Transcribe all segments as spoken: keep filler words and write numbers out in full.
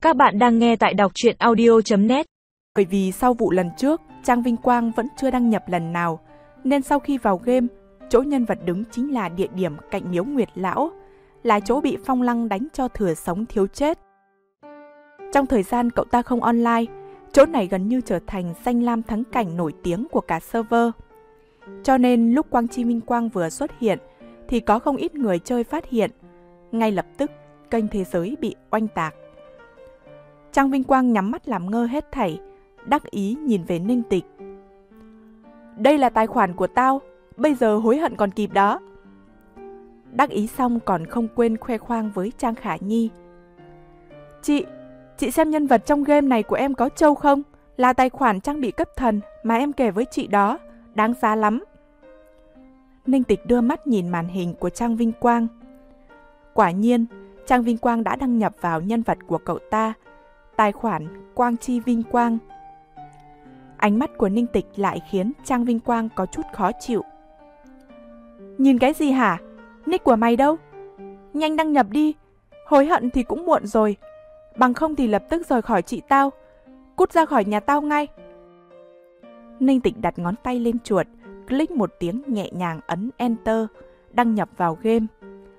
Các bạn đang nghe tại đọc truyện audio chấm net. Bởi vì sau vụ lần trước, Trang Vinh Quang vẫn chưa đăng nhập lần nào, nên sau khi vào game, chỗ nhân vật đứng chính là địa điểm cạnh miếu Nguyệt Lão, là chỗ bị Phong Lăng đánh cho thừa sống thiếu chết. Trong thời gian cậu ta không online, chỗ này gần như trở thành danh lam thắng cảnh nổi tiếng của cả server. Cho nên lúc Quang Chi Minh Quang vừa xuất hiện, thì có không ít người chơi phát hiện. Ngay lập tức, kênh thế giới bị oanh tạc. Trang Vinh Quang nhắm mắt làm ngơ hết thảy, đắc ý nhìn về Ninh Tịch. Đây là tài khoản của tao, bây giờ hối hận còn kịp đó. Đắc ý xong còn không quên khoe khoang với Trang Khả Nhi. Chị, chị xem nhân vật trong game này của em có trâu không? Là tài khoản trang bị cấp thần mà em kể với chị đó, đáng giá lắm. Ninh Tịch đưa mắt nhìn màn hình của Trang Vinh Quang. Quả nhiên, Trang Vinh Quang đã đăng nhập vào nhân vật của cậu ta, tài khoản Quang Chi Vinh Quang. Ánh mắt của Ninh Tịch lại khiến Trang Vinh Quang có chút khó chịu. Nhìn cái gì hả? Nick của mày đâu? Nhanh đăng nhập đi, hối hận thì cũng muộn rồi. Bằng không thì lập tức rời khỏi chị tao, cút ra khỏi nhà tao ngay. Ninh Tịch đặt ngón tay lên chuột, click một tiếng nhẹ nhàng ấn Enter, đăng nhập vào game.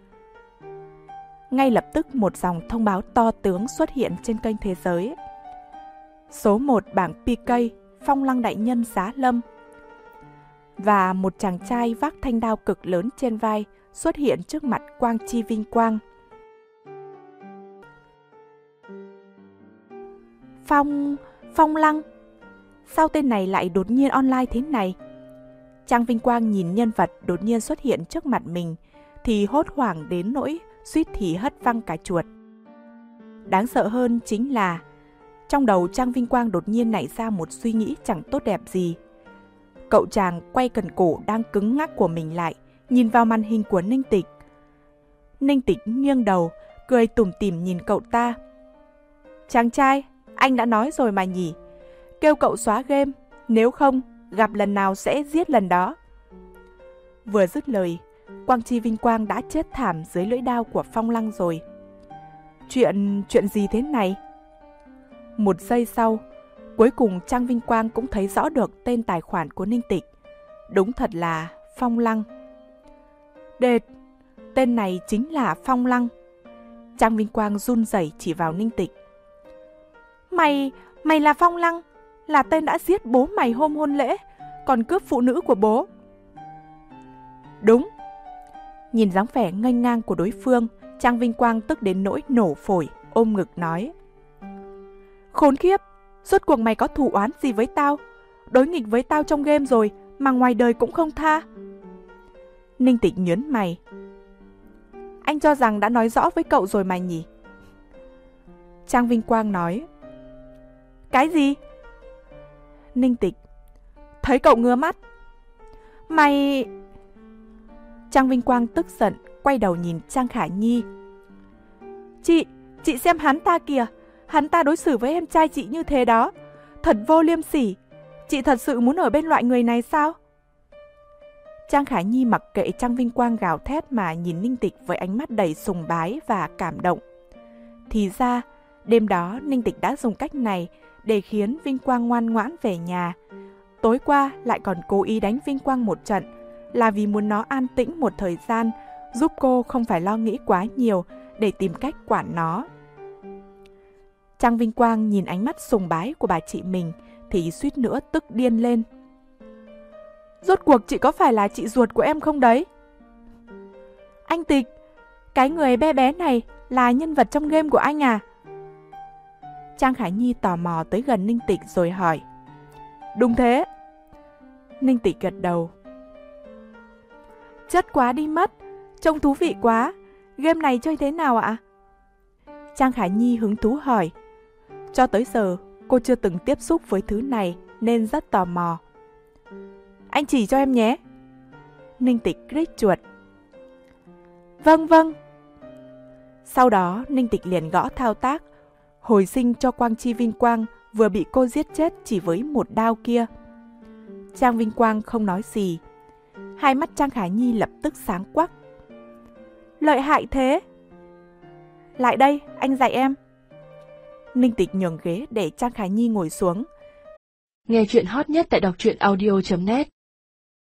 Ngay lập tức một dòng thông báo to tướng xuất hiện trên kênh thế giới. Số một bảng pê ca, Phong Lăng đại nhân giá lâm. Và một chàng trai vác thanh đao cực lớn trên vai xuất hiện trước mặt Quang Chi Vinh Quang. Phong... Phong Lăng? Sao tên này lại đột nhiên online thế này? Trang Vinh Quang nhìn nhân vật đột nhiên xuất hiện trước mặt mình thì hốt hoảng đến nỗi suýt thì hất văng cả chuột. Đáng sợ hơn chính là trong đầu Trang Vinh Quang đột nhiên nảy ra một suy nghĩ chẳng tốt đẹp gì. Cậu chàng quay cần cổ đang cứng ngắc của mình lại, nhìn vào màn hình của Ninh Tịch. Ninh Tịch nghiêng đầu, cười tủm tỉm nhìn cậu ta. Chàng trai, anh đã nói rồi mà nhỉ, kêu cậu xóa game, nếu không gặp lần nào sẽ giết lần đó. Vừa dứt lời, Quang Chi Vinh Quang đã chết thảm dưới lưỡi đao của Phong Lăng rồi. Chuyện... chuyện gì thế này? Một giây sau, cuối cùng Trang Vinh Quang cũng thấy rõ được tên tài khoản của Ninh Tịch. Đúng thật là Phong Lăng. Đệt, tên này chính là Phong Lăng. Trang Vinh Quang run rẩy chỉ vào Ninh Tịch. Mày, mày là Phong Lăng, là tên đã giết bố mày hôm hôn lễ, còn cướp phụ nữ của bố. Đúng. Nhìn dáng vẻ nghênh ngang của đối phương, Trang Vinh Quang tức đến nỗi nổ phổi, ôm ngực nói. Khốn khiếp, rốt cuộc mày có thù oán gì với tao? Đối nghịch với tao trong game rồi, mà ngoài đời cũng không tha. Ninh Tịch nhớn mày. Anh cho rằng đã nói rõ với cậu rồi mà nhỉ? Trang Vinh Quang nói. Cái gì? Ninh Tịch. Thấy cậu ngứa mắt. Mày... Trang Vinh Quang tức giận, quay đầu nhìn Trang Khả Nhi. Chị, chị xem hắn ta kìa, hắn ta đối xử với em trai chị như thế đó, thật vô liêm sỉ. Chị thật sự muốn ở bên loại người này sao? Trang Khả Nhi mặc kệ Trang Vinh Quang gào thét mà nhìn Ninh Tịch với ánh mắt đầy sùng bái và cảm động. Thì ra, đêm đó Ninh Tịch đã dùng cách này để khiến Vinh Quang ngoan ngoãn về nhà. Tối qua lại còn cố ý đánh Vinh Quang một trận, là vì muốn nó an tĩnh một thời gian, giúp cô không phải lo nghĩ quá nhiều để tìm cách quản nó. Trang Vinh Quang nhìn ánh mắt sùng bái của bà chị mình thì suýt nữa tức điên lên. Rốt cuộc chị có phải là chị ruột của em không đấy? Anh Tịch, cái người bé bé này là nhân vật trong game của anh à? Trang Khả Nhi tò mò tới gần Ninh Tịch rồi hỏi. Đúng thế. Ninh Tịch gật đầu. Chất quá đi mất, trông thú vị quá. Game này chơi thế nào ạ? Trang Khả Nhi hứng thú hỏi. Cho tới giờ, cô chưa từng tiếp xúc với thứ này nên rất tò mò. Anh chỉ cho em nhé. Ninh Tịch click chuột. Vâng vâng. Sau đó Ninh Tịch liền gõ thao tác, hồi sinh cho Quang Chi Vinh Quang vừa bị cô giết chết chỉ với một đao kia. Trang Vinh Quang không nói gì. Hai mắt Trang Khả Nhi lập tức sáng quắc. Lợi hại thế. Lại đây, anh dạy em. Ninh Tịch nhường ghế để Trang Khả Nhi ngồi xuống. Nghe chuyện hot nhất tại đọc truyện audio chấm net.